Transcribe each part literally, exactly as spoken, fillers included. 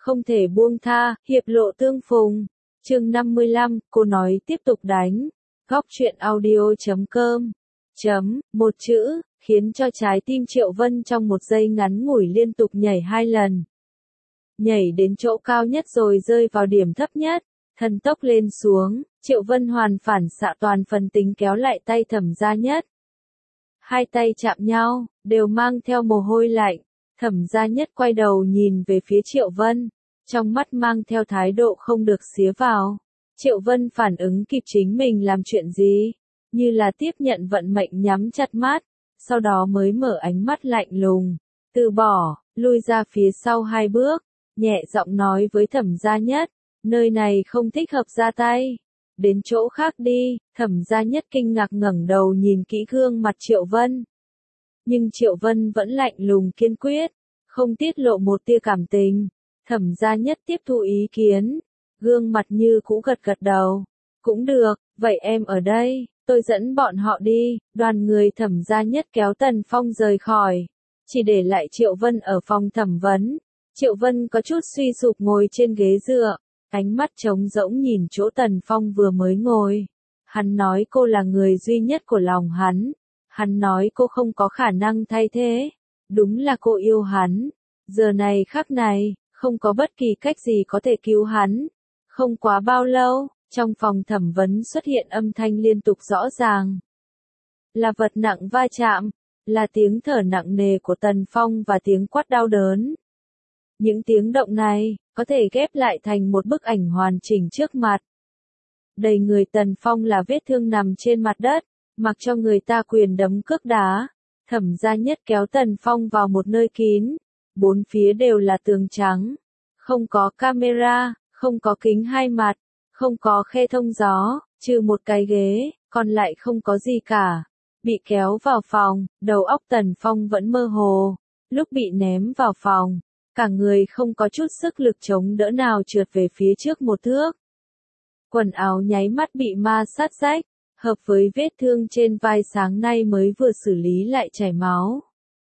không thể buông tha, hiệp lộ tương phùng. Chương năm mươi lăm, cô nói tiếp tục đánh. Góc truyện audio chấm com. Chấm, một chữ, khiến cho trái tim Triệu Vân trong một giây ngắn ngủi liên tục nhảy hai lần. Nhảy đến chỗ cao nhất rồi rơi vào điểm thấp nhất, thần tốc lên xuống, Triệu Vân hoàn phản xạ toàn phần tính kéo lại tay Thẩm Gia Nhất. Hai tay chạm nhau, đều mang theo mồ hôi lạnh, Thẩm Gia Nhất quay đầu nhìn về phía Triệu Vân, trong mắt mang theo thái độ không được xía vào. Triệu Vân phản ứng kịp chính mình làm chuyện gì, như là tiếp nhận vận mệnh nhắm chặt mắt, sau đó mới mở ánh mắt lạnh lùng, từ bỏ, lui ra phía sau hai bước, nhẹ giọng nói với Thẩm Gia Nhất, nơi này không thích hợp ra tay, đến chỗ khác đi. Thẩm Gia Nhất kinh ngạc ngẩng đầu nhìn kỹ gương mặt Triệu Vân. Nhưng Triệu Vân vẫn lạnh lùng kiên quyết, không tiết lộ một tia cảm tình. Thẩm Gia Nhất tiếp thu ý kiến, gương mặt như cũ gật gật đầu. Cũng được, vậy em ở đây, tôi dẫn bọn họ đi. Đoàn người Thẩm Gia Nhất kéo Tần Phong rời khỏi, chỉ để lại Triệu Vân ở phòng thẩm vấn. Triệu Vân có chút suy sụp ngồi trên ghế dựa, ánh mắt trống rỗng nhìn chỗ Tần Phong vừa mới ngồi. Hắn nói cô là người duy nhất của lòng hắn. Hắn nói cô không có khả năng thay thế. Đúng là cô yêu hắn. Giờ này khắc này, không có bất kỳ cách gì có thể cứu hắn. Không quá bao lâu, trong phòng thẩm vấn xuất hiện âm thanh liên tục rõ ràng. Là vật nặng va chạm, là tiếng thở nặng nề của Tần Phong và tiếng quát đau đớn. Những tiếng động này, có thể ghép lại thành một bức ảnh hoàn chỉnh trước mặt. Đầy người Tần Phong là vết thương nằm trên mặt đất, mặc cho người ta quyền đấm cước đá. Thẩm Gia Nhất kéo Tần Phong vào một nơi kín, bốn phía đều là tường trắng, không có camera, không có kính hai mặt, không có khe thông gió, trừ một cái ghế, còn lại không có gì cả. Bị kéo vào phòng, đầu óc Tần Phong vẫn mơ hồ, lúc bị ném vào phòng, cả người không có chút sức lực chống đỡ nào trượt về phía trước một thước. Quần áo nháy mắt bị ma sát rách, hợp với vết thương trên vai sáng nay mới vừa xử lý lại chảy máu.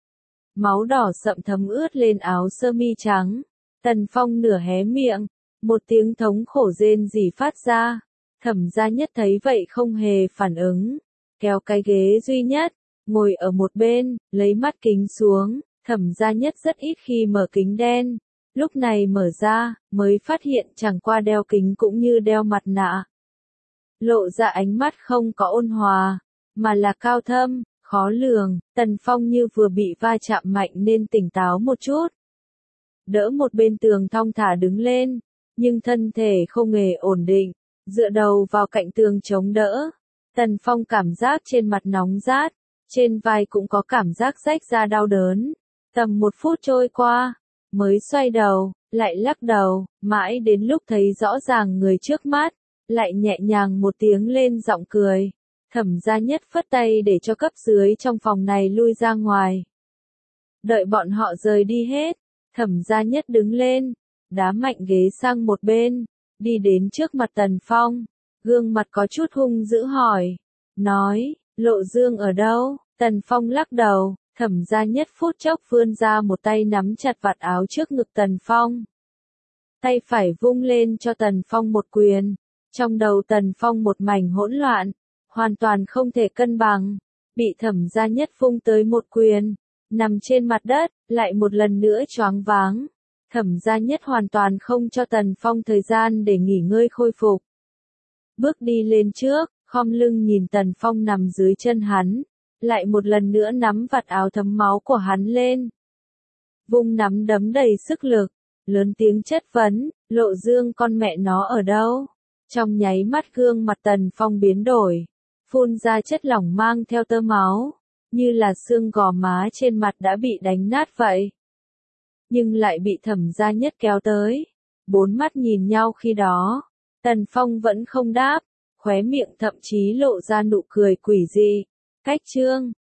Máu đỏ sậm thấm ướt lên áo sơ mi trắng. Tần Phong nửa hé miệng, một tiếng thống khổ rên rỉ phát ra. Thẩm Gia Nhất thấy vậy không hề phản ứng, kéo cái ghế duy nhất, ngồi ở một bên, lấy mắt kính xuống. Thẩm Gia Nhất rất ít khi mở kính đen, lúc này mở ra, mới phát hiện chẳng qua đeo kính cũng như đeo mặt nạ. Lộ ra ánh mắt không có ôn hòa, mà là cao thâm, khó lường. Tần Phong như vừa bị va chạm mạnh nên tỉnh táo một chút. Đỡ một bên tường thong thả đứng lên, nhưng thân thể không hề ổn định, dựa đầu vào cạnh tường chống đỡ. Tần Phong cảm giác trên mặt nóng rát, trên vai cũng có cảm giác rách ra đau đớn. Tầm một phút trôi qua, mới xoay đầu, lại lắc đầu, mãi đến lúc thấy rõ ràng người trước mắt, lại nhẹ nhàng một tiếng lên giọng cười. Thẩm Gia Nhất phất tay để cho cấp dưới trong phòng này lui ra ngoài. Đợi bọn họ rời đi hết, Thẩm Gia Nhất đứng lên, đá mạnh ghế sang một bên, đi đến trước mặt Tần Phong, gương mặt có chút hung dữ hỏi, nói, Lộ Dương ở đâu? Tần Phong lắc đầu. Thẩm Gia Nhất phút chốc vươn ra một tay nắm chặt vạt áo trước ngực Tần Phong. Tay phải vung lên cho Tần Phong một quyền. Trong đầu Tần Phong một mảnh hỗn loạn, hoàn toàn không thể cân bằng. Bị Thẩm Gia Nhất vung tới một quyền, nằm trên mặt đất, lại một lần nữa choáng váng. Thẩm Gia Nhất hoàn toàn không cho Tần Phong thời gian để nghỉ ngơi khôi phục. Bước đi lên trước, khom lưng nhìn Tần Phong nằm dưới chân hắn. Lại một lần nữa nắm vạt áo thấm máu của hắn lên. Vung nắm đấm đầy sức lực, lớn tiếng chất vấn, Lộ Dương con mẹ nó ở đâu? Trong nháy mắt gương mặt Tần Phong biến đổi, phun ra chất lỏng mang theo tơ máu, như là xương gò má trên mặt đã bị đánh nát vậy. Nhưng lại bị Thẩm Gia Nhất kéo tới, bốn mắt nhìn nhau khi đó, Tần Phong vẫn không đáp, khóe miệng thậm chí lộ ra nụ cười quỷ dị. Cách chương